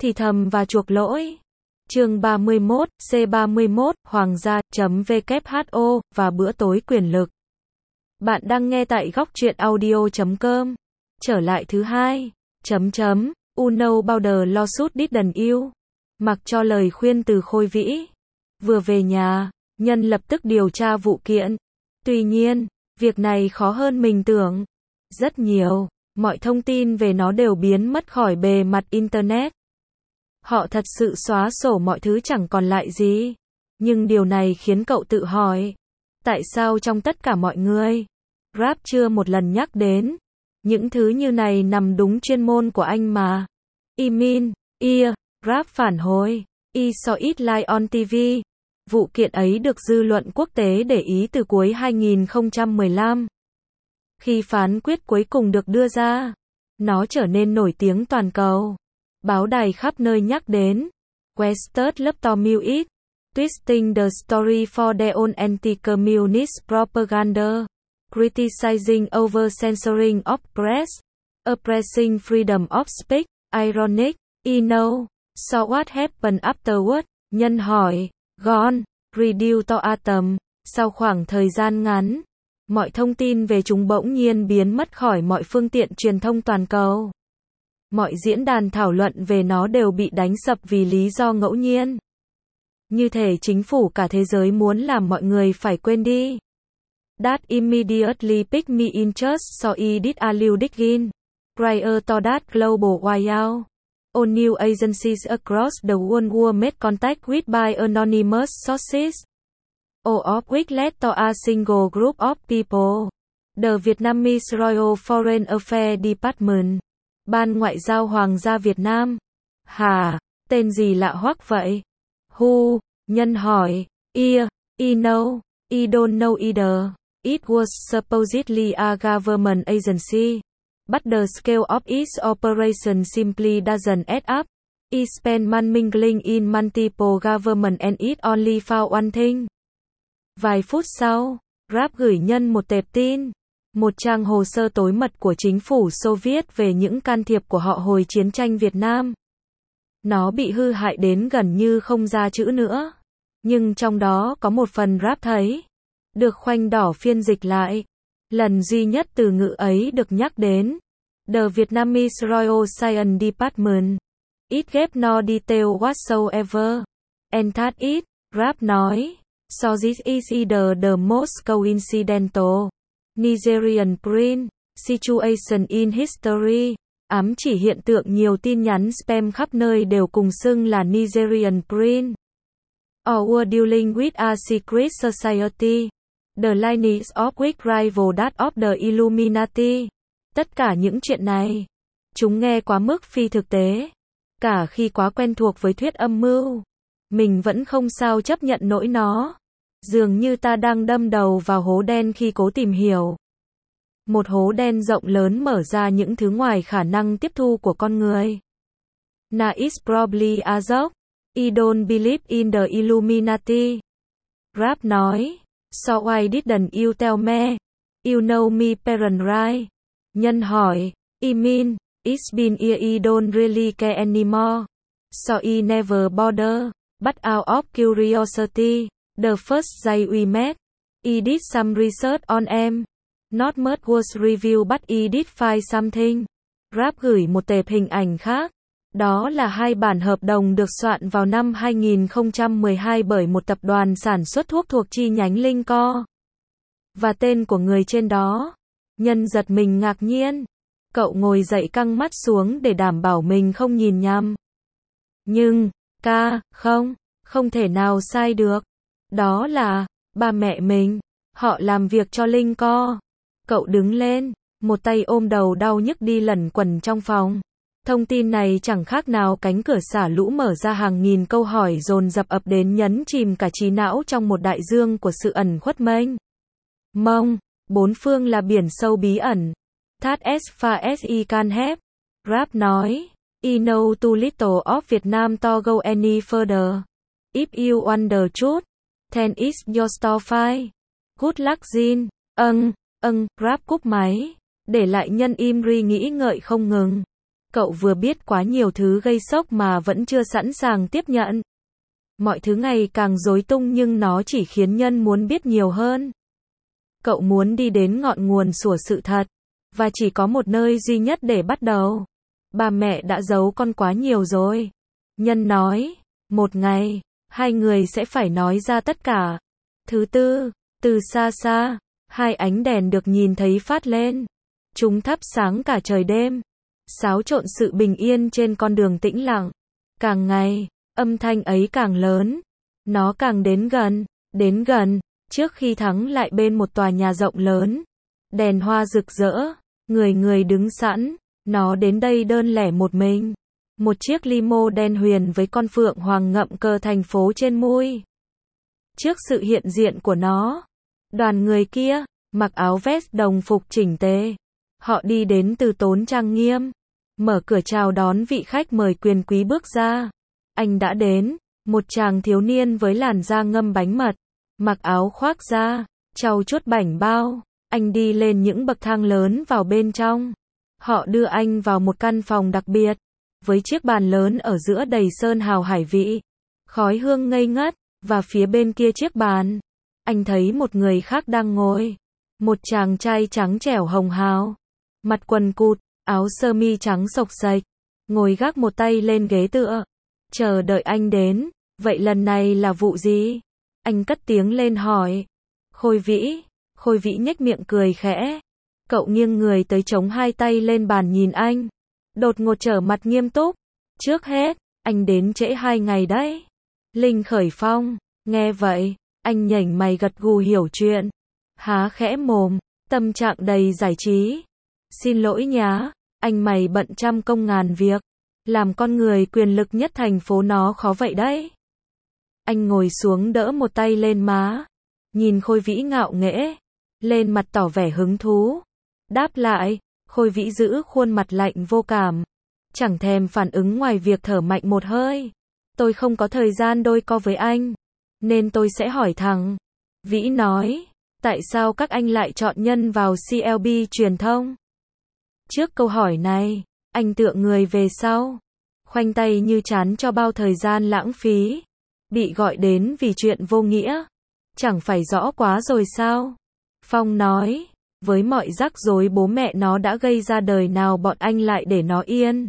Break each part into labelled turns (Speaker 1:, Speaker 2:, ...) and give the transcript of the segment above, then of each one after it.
Speaker 1: thì thầm và chuộc lỗi. Chương 31, C31, Hoàng gia.who, và bữa tối quyền lực. Bạn đang nghe tại góc truyện audio.com. Trở lại thứ hai. Uno Bauder lawsuit didn't you? Mặc cho lời khuyên từ Khôi Vĩ. Vừa về nhà, Nhân lập tức điều tra vụ kiện. Tuy nhiên, việc này khó hơn mình tưởng. Rất nhiều, mọi thông tin về nó đều biến mất khỏi bề mặt Internet. Họ thật sự xóa sổ mọi thứ chẳng còn lại gì. Nhưng điều này khiến cậu tự hỏi. Tại sao trong tất cả mọi người, Rap chưa một lần nhắc đến. Những thứ như này nằm đúng chuyên môn của anh mà. Rap phản hồi. I saw it live on TV. Vụ kiện ấy được dư luận quốc tế để ý từ cuối 2015. Khi phán quyết cuối cùng được đưa ra, nó trở nên nổi tiếng toàn cầu. Báo đài khắp nơi nhắc đến. Western Laptop Twisting the story for their own anti-communist propaganda. Criticizing over censoring of press. Oppressing freedom of speech. Ironic. So what happened afterward? Nhân hỏi. Gone. Reduced to atom. Sau khoảng thời gian ngắn, mọi thông tin về chúng bỗng nhiên biến mất khỏi mọi phương tiện truyền thông toàn cầu. Mọi diễn đàn thảo luận về nó đều bị đánh sập vì lý do ngẫu nhiên. Như thể chính phủ cả thế giới muốn làm mọi người phải quên đi. That immediately picked me interest so I did a little digging. Prior to that global wireout. All news agencies across the world were made contact with by anonymous sources. All of which led to a single group of people. The Vietnamese Royal Foreign Affairs Department. Ban Ngoại giao Hoàng gia Việt Nam. Hả? Tên gì lạ hoắc vậy? Who? Nhân hỏi. I know. I don't know either. It was supposedly a government agency. But the scale of its operation simply doesn't add up. It spent money mingling in multiple government and it only found one thing. Vài phút sau, Rap gửi Nhân một tệp tin. Một trang hồ sơ tối mật của chính phủ Xô Viết về những can thiệp của họ hồi chiến tranh Việt Nam. Nó bị hư hại đến gần như không ra chữ nữa. Nhưng trong đó có một phần Rap thấy. Được khoanh đỏ phiên dịch lại. Lần duy nhất từ ngữ ấy được nhắc đến. The Vietnamese Royal Science Department. It gave no detail whatsoever. And that it, Rap nói. So this is either the most coincidental Nigerian print situation in history. Ám chỉ hiện tượng nhiều tin nhắn spam khắp nơi đều cùng xưng là Nigerian print. Or were dealing with a secret society. The lineage of which rival that of the Illuminati. Tất cả những chuyện này, chúng nghe quá mức phi thực tế. Cả khi quá quen thuộc với thuyết âm mưu, mình vẫn không sao chấp nhận nổi nó. Dường như ta đang đâm đầu vào hố đen khi cố tìm hiểu. Một hố đen rộng lớn mở ra những thứ ngoài khả năng tiếp thu của con người. Nah, it's probably a joke. I don't believe in the Illuminati. Rap nói. So why didn't you tell me? You know me parent right? Nhân hỏi. I mean, it's been years I don't really care anymore. So I never bother. But out of curiosity, the first day we met, I did some research on em. Not much was revealed but I did find something. Rap gửi một tệp hình ảnh khác. Đó là hai bản hợp đồng được soạn vào năm 2012 bởi một tập đoàn sản xuất thuốc thuộc chi nhánh Lincoln. Và tên của người trên đó. Nhân giật mình ngạc nhiên. Cậu ngồi dậy căng mắt xuống để đảm bảo mình không nhìn nhầm. Nhưng, không thể nào sai được. Đó là, ba mẹ mình. Họ làm việc cho Lincoln. Cậu đứng lên, một tay ôm đầu đau nhức đi lẩn quẩn trong phòng. Thông tin này chẳng khác nào cánh cửa xả lũ mở ra hàng nghìn câu hỏi dồn dập ập đến nhấn chìm cả trí não trong một đại dương của sự ẩn khuất mênh mông. Bốn phương là biển sâu bí ẩn. That as far as I can help. Rap nói. I know too little of Vietnam to go any further. If you understood, then it's your story. Good luck Jin. Rap cúp máy. Để lại Nhân im ri nghĩ ngợi không ngừng. Cậu vừa biết quá nhiều thứ gây sốc mà vẫn chưa sẵn sàng tiếp nhận. Mọi thứ ngày càng rối tung nhưng nó chỉ khiến nhân muốn biết nhiều hơn. Cậu muốn đi đến ngọn nguồn của sự thật. Và chỉ có một nơi duy nhất để bắt đầu. Ba mẹ đã giấu con quá nhiều rồi. Nhân nói, một ngày, hai người sẽ phải nói ra tất cả. Thứ tư, từ xa xa, hai ánh đèn được nhìn thấy phát lên. Chúng thắp sáng cả trời đêm. Xáo trộn sự bình yên trên con đường tĩnh lặng. Càng ngày, âm thanh ấy càng lớn. Nó càng đến gần, trước khi thắng lại bên một tòa nhà rộng lớn. Đèn hoa rực rỡ, người đứng sẵn. Nó đến đây đơn lẻ một mình. Một chiếc limo đen huyền với con phượng hoàng ngậm cờ thành phố trên mui. Trước sự hiện diện của nó, đoàn người kia, mặc áo vest đồng phục chỉnh tề. Họ đi đến từ tốn trang nghiêm. Mở cửa chào đón vị khách mời quyền quý bước ra. Anh đã đến, một chàng thiếu niên với làn da ngâm bánh mật. Mặc áo khoác da, trau chuốt bảnh bao. Anh đi lên những bậc thang lớn vào bên trong. Họ đưa anh vào một căn phòng đặc biệt. Với chiếc bàn lớn ở giữa đầy sơn hào hải vị. Khói hương ngây ngất. Và phía bên kia chiếc bàn, anh thấy một người khác đang ngồi. Một chàng trai trắng trẻo hồng hào. Mặt quần cụt, áo sơ mi trắng xộc xệch. Ngồi gác một tay lên ghế tựa. Chờ đợi anh đến. Vậy lần này là vụ gì? Anh cất tiếng lên hỏi. Khôi Vĩ nhếch miệng cười khẽ. Cậu nghiêng người tới chống hai tay lên bàn nhìn anh. Đột ngột trở mặt nghiêm túc. Trước hết, anh đến trễ 2 ngày đấy. Linh Khởi Phong, nghe vậy, anh nhảnh mày gật gù hiểu chuyện. Há khẽ mồm, tâm trạng đầy giải trí. Xin lỗi nhá, anh mày bận trăm công ngàn việc. Làm con người quyền lực nhất thành phố nó khó vậy đấy. Anh ngồi xuống đỡ một tay lên má. Nhìn Khôi Vĩ ngạo nghễ. Lên mặt tỏ vẻ hứng thú. Đáp lại, Khôi Vĩ giữ khuôn mặt lạnh vô cảm. Chẳng thèm phản ứng ngoài việc thở mạnh một hơi. Tôi không có thời gian đôi co với anh. Nên tôi sẽ hỏi thẳng. Vĩ nói, tại sao các anh lại chọn nhân vào CLB truyền thông? Trước câu hỏi này, anh tựa người về sau. Khoanh tay như chán cho bao thời gian lãng phí. Bị gọi đến vì chuyện vô nghĩa. Chẳng phải rõ quá rồi sao? Phong nói, với mọi rắc rối bố mẹ nó đã gây ra đời nào bọn anh lại để nó yên.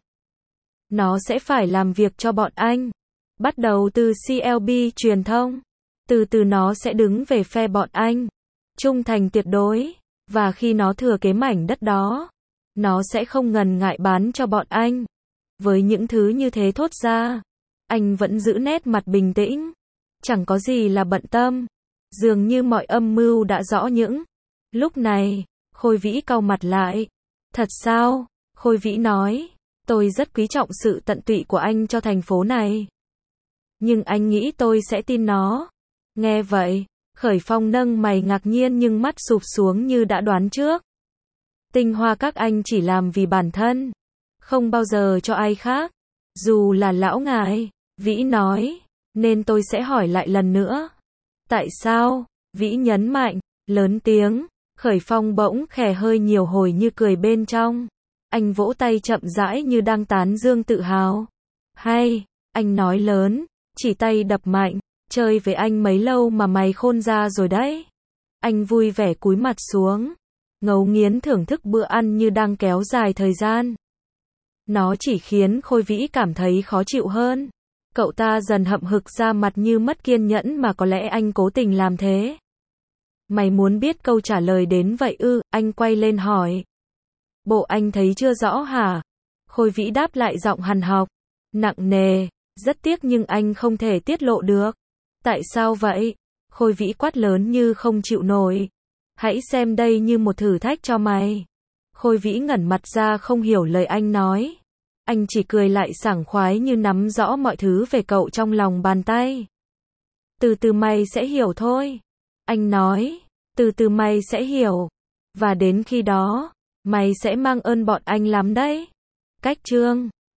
Speaker 1: Nó sẽ phải làm việc cho bọn anh. Bắt đầu từ CLB truyền thông. Từ từ nó sẽ đứng về phe bọn anh. Trung thành tuyệt đối. Và khi nó thừa kế mảnh đất đó, nó sẽ không ngần ngại bán cho bọn anh. Với những thứ như thế thốt ra, anh vẫn giữ nét mặt bình tĩnh. Chẳng có gì là bận tâm. Dường như mọi âm mưu đã rõ những. Lúc này, Khôi Vĩ cau mặt lại. Thật sao? Khôi Vĩ nói. Tôi rất quý trọng sự tận tụy của anh cho thành phố này. Nhưng anh nghĩ tôi sẽ tin nó. Nghe vậy, Khởi Phong nâng mày ngạc nhiên nhưng mắt sụp xuống như đã đoán trước. Tinh hoa các anh chỉ làm vì bản thân. Không bao giờ cho ai khác. Dù là lão ngài, Vĩ nói. Nên tôi sẽ hỏi lại lần nữa. Tại sao? Vĩ nhấn mạnh, lớn tiếng. Khởi Phong bỗng khè hơi nhiều hồi như cười bên trong. Anh vỗ tay chậm rãi như đang tán dương tự hào. Hay, anh nói lớn, chỉ tay đập mạnh. Chơi với anh mấy lâu mà mày khôn ra rồi đấy. Anh vui vẻ cúi mặt xuống. Ngấu nghiến thưởng thức bữa ăn như đang kéo dài thời gian. Nó chỉ khiến Khôi Vĩ cảm thấy khó chịu hơn. Cậu ta dần hậm hực ra mặt như mất kiên nhẫn mà có lẽ anh cố tình làm thế. Mày muốn biết câu trả lời đến vậy ư? Anh quay lên hỏi. Bộ anh thấy chưa rõ hả? Khôi Vĩ đáp lại giọng hằn học. Nặng nề. Rất tiếc nhưng anh không thể tiết lộ được. Tại sao vậy? Khôi Vĩ quát lớn như không chịu nổi. Hãy xem đây như một thử thách cho mày. Khôi Vĩ ngẩn mặt ra không hiểu lời anh nói. Anh chỉ cười lại sảng khoái như nắm rõ mọi thứ về cậu trong lòng bàn tay. Từ từ mày sẽ hiểu thôi. Anh nói. Từ từ mày sẽ hiểu. Và đến khi đó, mày sẽ mang ơn bọn anh lắm đấy. Cách chương